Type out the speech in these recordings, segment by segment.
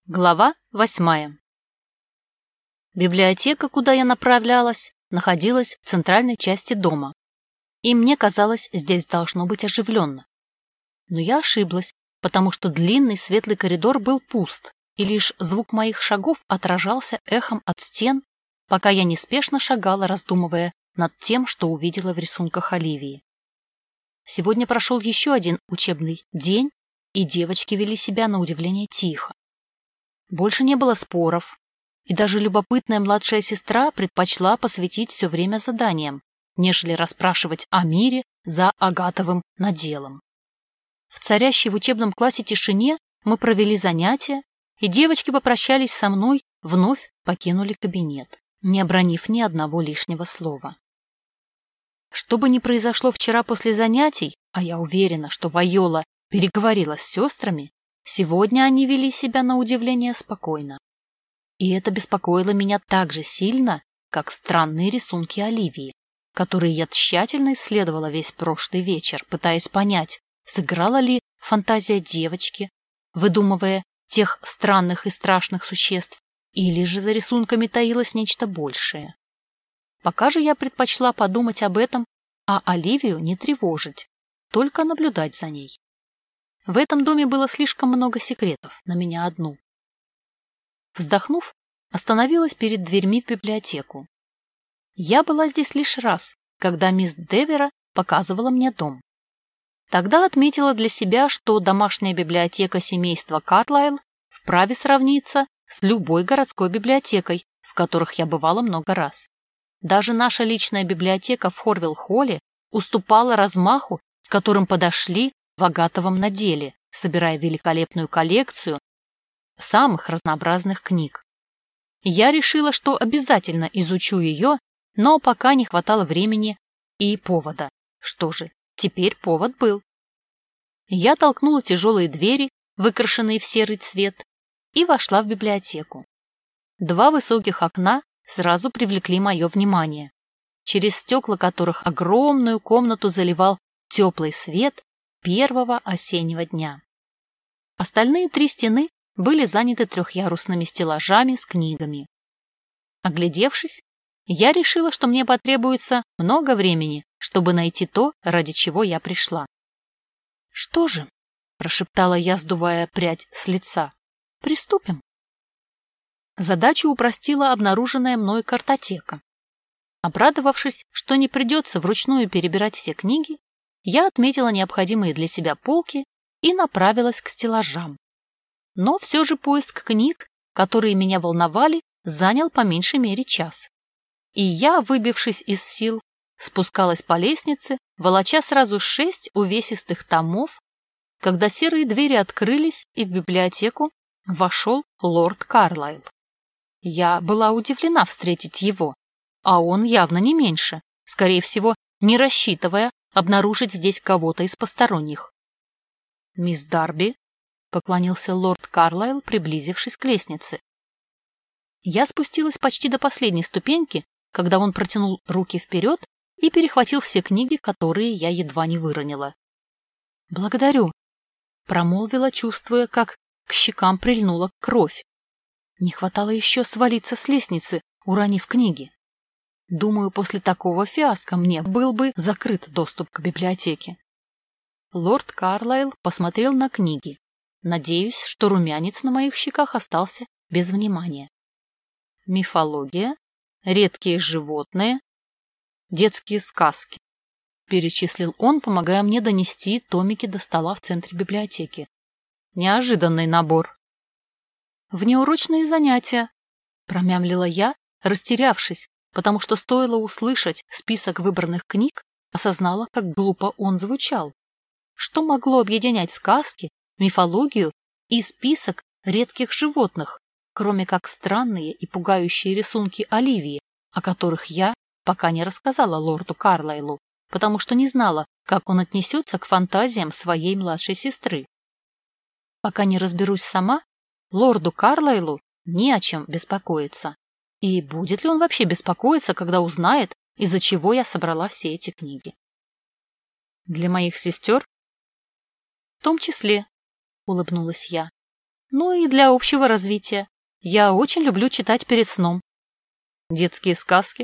Глава 8. Библиотека, куда я направлялась, находилась в центральной части дома, и мне казалось, здесь должно быть оживленно. Но я ошиблась, потому что длинный светлый коридор был пуст, и лишь звук моих шагов отражался эхом от стен, пока я неспешно шагала, раздумывая над тем, что увидела в рисунках Оливии. Сегодня прошел еще один учебный день, и девочки вели себя на удивление тихо. Больше не было споров, и даже любопытная младшая сестра предпочла посвятить все время заданиям, нежели расспрашивать о мире за агатовым наделом. В царящей в учебном классе тишине мы провели занятия, и девочки попрощались со мной, вновь покинули кабинет, не обронив ни одного лишнего слова. Что бы ни произошло вчера после занятий, а я уверена, что Вайола переговорила с сестрами, сегодня они вели себя на удивление спокойно. И это беспокоило меня так же сильно, как странные рисунки Оливии, которые я тщательно исследовала весь прошлый вечер, пытаясь понять, сыграла ли фантазия девочки, выдумывая тех странных и страшных существ, или же за рисунками таилось нечто большее. Пока же я предпочла подумать об этом, а Оливию не тревожить, только наблюдать за ней. В этом доме было слишком много секретов на меня одну. Вздохнув, остановилась перед дверьми в библиотеку. Я была здесь лишь раз, когда мисс Девера показывала мне дом. Тогда отметила для себя, что домашняя библиотека семейства Карлайл вправе сравниться с любой городской библиотекой, в которых я бывала много раз. Даже наша личная библиотека в Хорвилл-Холле уступала размаху, с которым подошли в агатовом наделе, собирая великолепную коллекцию самых разнообразных книг. Я решила, что обязательно изучу ее, но пока не хватало времени и повода. Что же, теперь повод был. Я толкнула тяжелые двери, выкрашенные в серый цвет, и вошла в библиотеку. Два высоких окна сразу привлекли мое внимание, через стекла которых огромную комнату заливал теплый свет первого осеннего дня. Остальные три стены были заняты трехъярусными стеллажами с книгами. Оглядевшись, я решила, что мне потребуется много времени, чтобы найти то, ради чего я пришла. «Что же?» — прошептала я, сдувая прядь с лица. «Приступим». Задачу упростила обнаруженная мной картотека. Обрадовавшись, что не придется вручную перебирать все книги, я отметила необходимые для себя полки и направилась к стеллажам. Но все же поиск книг, которые меня волновали, занял по меньшей мере час. И я, выбившись из сил, спускалась по лестнице, волоча сразу 6 увесистых томов, когда серые двери открылись, и в библиотеку вошел лорд Карлайл. Я была удивлена встретить его, а он явно не меньше, скорее всего, не рассчитывая обнаружить здесь кого-то из посторонних. «Мисс Дарби», — поклонился лорд Карлайл, приблизившись к лестнице. Я спустилась почти до последней ступеньки, когда он протянул руки вперед и перехватил все книги, которые я едва не выронила. «Благодарю», — промолвила, чувствуя, как к щекам прильнула кровь. Не хватало еще свалиться с лестницы, уронив книги. Думаю, после такого фиаско мне был бы закрыт доступ к библиотеке. Лорд Карлайл посмотрел на книги. Надеюсь, что румянец на моих щеках остался без внимания. Мифология, редкие животные, детские сказки. Перечислил он, помогая мне донести томики до стола в центре библиотеки. Неожиданный набор. Внеурочные занятия, промямлила я, растерявшись, потому что стоило услышать список выбранных книг, осознала, как глупо он звучал. Что могло объединять сказки, мифологию и список редких животных, кроме как странные и пугающие рисунки Оливии, о которых я пока не рассказала лорду Карлайлу, потому что не знала, как он отнесется к фантазиям своей младшей сестры. Пока не разберусь сама, лорду Карлайлу не о чем беспокоиться. И будет ли он вообще беспокоиться, когда узнает, из-за чего я собрала все эти книги? Для моих сестер? В том числе, улыбнулась я. Ну и для общего развития. Я очень люблю читать перед сном. Детские сказки?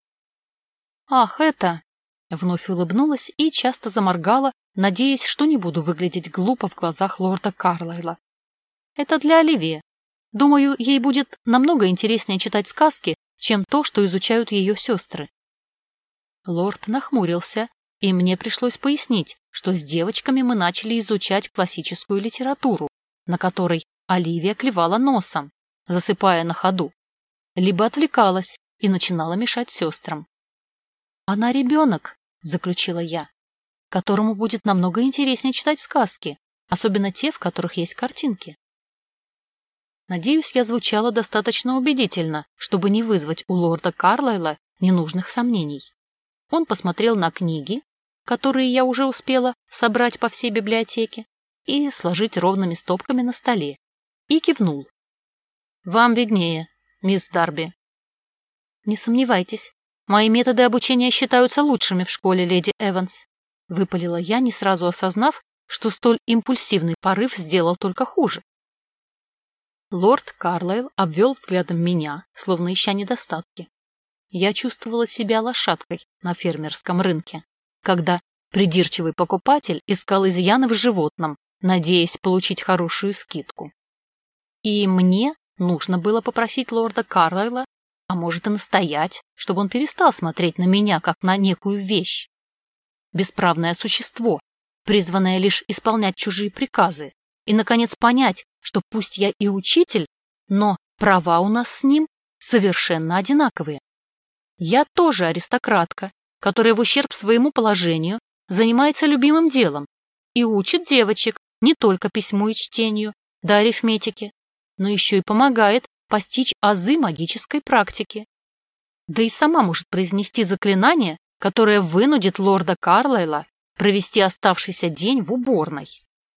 Ах, это... Вновь улыбнулась и часто заморгала, надеясь, что не буду выглядеть глупо в глазах лорда Карлайла. Это для Оливии. Думаю, ей будет намного интереснее читать сказки, чем то, что изучают ее сестры. Лорд нахмурился, и мне пришлось пояснить, что с девочками мы начали изучать классическую литературу, на которой Оливия клевала носом, засыпая на ходу, либо отвлекалась и начинала мешать сестрам. «Она ребенок», — заключила я, «которому будет намного интереснее читать сказки, особенно те, в которых есть картинки». Надеюсь, я звучала достаточно убедительно, чтобы не вызвать у лорда Карлайла ненужных сомнений. Он посмотрел на книги, которые я уже успела собрать по всей библиотеке и сложить ровными стопками на столе, и кивнул. «Вам виднее, мисс Дарби». «Не сомневайтесь, мои методы обучения считаются лучшими в школе, леди Эванс», — выпалила я, не сразу осознав, что столь импульсивный порыв сделал только хуже. Лорд Карлайл обвел взглядом меня, словно ища недостатки. Я чувствовала себя лошадкой на фермерском рынке, когда придирчивый покупатель искал изъяны в животном, надеясь получить хорошую скидку. И мне нужно было попросить лорда Карлайла, а может и настоять, чтобы он перестал смотреть на меня, как на некую вещь. Бесправное существо, призванное лишь исполнять чужие приказы, и, наконец, понять, что пусть я и учитель, но права у нас с ним совершенно одинаковые. Я тоже аристократка, которая в ущерб своему положению занимается любимым делом и учит девочек не только письму и чтению, да арифметике, но еще и помогает постичь азы магической практики. Да и сама может произнести заклинание, которое вынудит лорда Карлайла провести оставшийся день в уборной.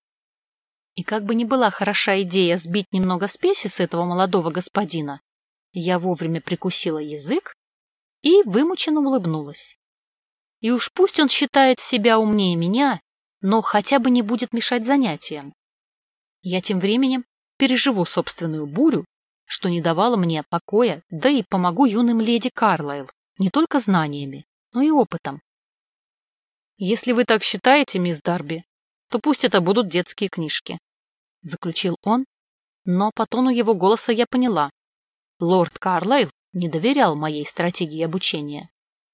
И как бы ни была хороша идея сбить немного спеси с этого молодого господина, я вовремя прикусила язык и вымученно улыбнулась. И уж пусть он считает себя умнее меня, но хотя бы не будет мешать занятиям. Я тем временем переживу собственную бурю, что не давало мне покоя, да и помогу юным леди Карлайл не только знаниями, но и опытом. «Если вы так считаете, мисс Дарби, то пусть это будут детские книжки», — заключил он, но по тону его голоса я поняла. Лорд Карлайл не доверял моей стратегии обучения.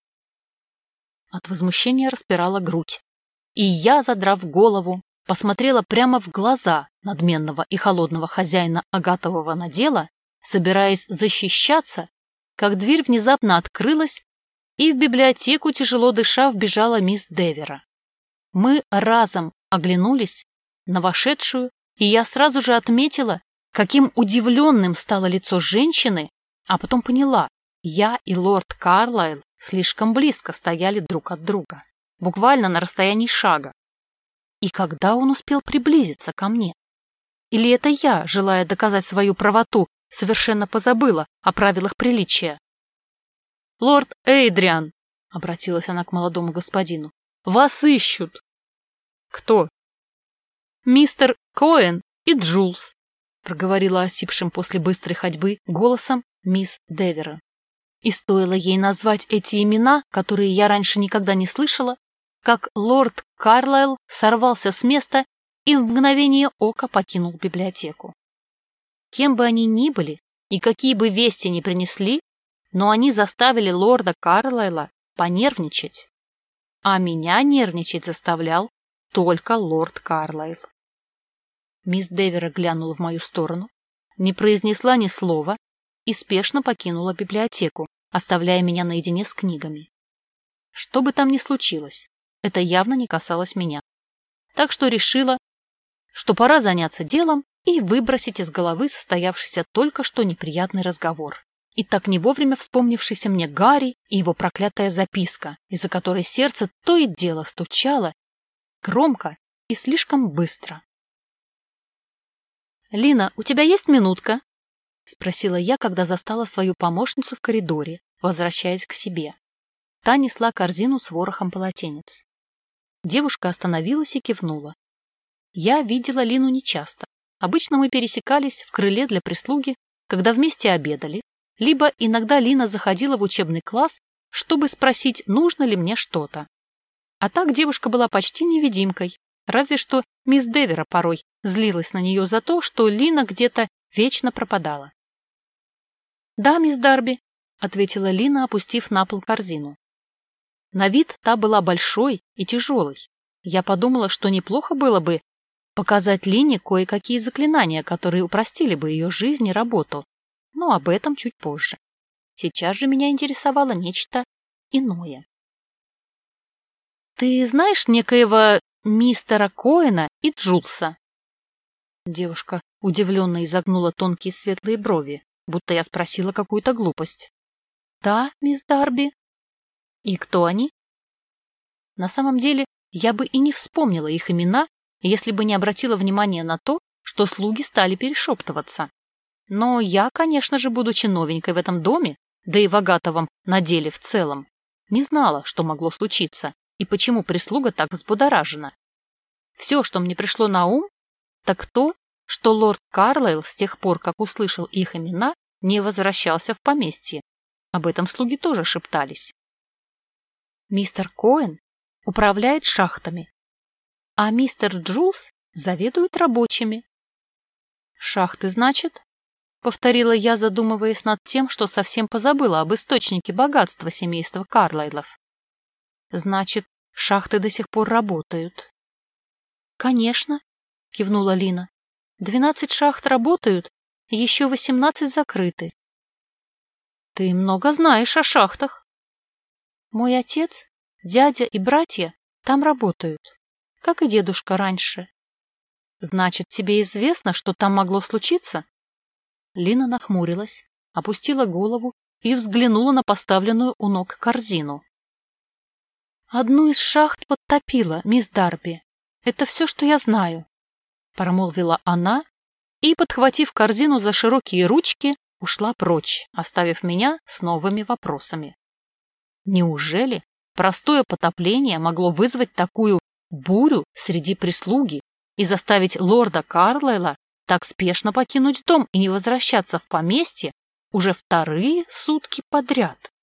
От возмущения распирала грудь, и я, задрав голову, посмотрела прямо в глаза надменного и холодного хозяина агатового надела, собираясь защищаться, как дверь внезапно открылась, и в библиотеку, тяжело дыша, вбежала мисс Девера. Мы разом оглянулись на вошедшую, и я сразу же отметила, каким удивленным стало лицо женщины, а потом поняла, я и лорд Карлайл слишком близко стояли друг от друга, буквально на расстоянии шага. И когда он успел приблизиться ко мне? Или это я, желая доказать свою правоту, совершенно позабыла о правилах приличия? «Лорд Эйдриан», — обратилась она к молодому господину, — «вас ищут». «Кто?» «Мистер Коэн и Джулс», — проговорила осипшим после быстрой ходьбы голосом мисс Девера. И стоило ей назвать эти имена, которые я раньше никогда не слышала, как лорд Карлайл сорвался с места и в мгновение ока покинул библиотеку. Кем бы они ни были и какие бы вести ни принесли, но они заставили лорда Карлайла понервничать. А меня нервничать заставлял только лорд Карлайл. Мисс Девера глянула в мою сторону, не произнесла ни слова и спешно покинула библиотеку, оставляя меня наедине с книгами. Что бы там ни случилось, это явно не касалось меня. Так что решила, что пора заняться делом и выбросить из головы состоявшийся только что неприятный разговор. И так не вовремя вспомнившийся мне Гарри и его проклятая записка, из-за которой сердце то и дело стучало, громко и слишком быстро. «Лина, у тебя есть минутка?» — спросила я, когда застала свою помощницу в коридоре, возвращаясь к себе. Та несла корзину с ворохом полотенец. Девушка остановилась и кивнула. Я видела Лину нечасто, обычно мы пересекались в крыле для прислуги, когда вместе обедали, либо иногда Лина заходила в учебный класс, чтобы спросить, нужно ли мне что-то. А так девушка была почти невидимкой, разве что мисс Девера порой злилась на нее за то, что Лина где-то вечно пропадала. «Да, мисс Дарби», — ответила Лина, опустив на пол корзину. На вид та была большой и тяжелой. Я подумала, что неплохо было бы показать Лине кое-какие заклинания, которые упростили бы ее жизнь и работу, но об этом чуть позже. Сейчас же меня интересовало нечто иное. «Ты знаешь некоего мистера Коэна и Джулса?» Девушка удивленно изогнула тонкие светлые брови, будто я спросила какую-то глупость. «Да, мисс Дарби». «И кто они?» На самом деле, я бы и не вспомнила их имена, если бы не обратила внимания на то, что слуги стали перешептываться. Но я, конечно же, будучи новенькой в этом доме, да и в Агатовом наделе в целом, не знала, что могло случиться и почему прислуга так взбудоражена. Все, что мне пришло на ум, так то, что лорд Карлайл с тех пор, как услышал их имена, не возвращался в поместье. Об этом слуги тоже шептались. Мистер Коэн управляет шахтами, а мистер Джулс заведует рабочими. «Шахты, значит?» — повторила я, задумываясь над тем, что совсем позабыла об источнике богатства семейства Карлайлов. «Значит, шахты до сих пор работают?» «Конечно», — кивнула Лина. 12 шахт работают, еще 18 закрыты». «Ты много знаешь о шахтах». «Мой отец, дядя и братья там работают, как и дедушка раньше». «Значит, тебе известно, что там могло случиться?» Лина нахмурилась, опустила голову и взглянула на поставленную у ног корзину. «Одну из шахт подтопила, мисс Дарби. Это все, что я знаю», — промолвила она и, подхватив корзину за широкие ручки, ушла прочь, оставив меня с новыми вопросами. Неужели простое потопление могло вызвать такую бурю среди прислуги и заставить лорда Карлайла так спешно покинуть дом и не возвращаться в поместье уже вторые сутки подряд?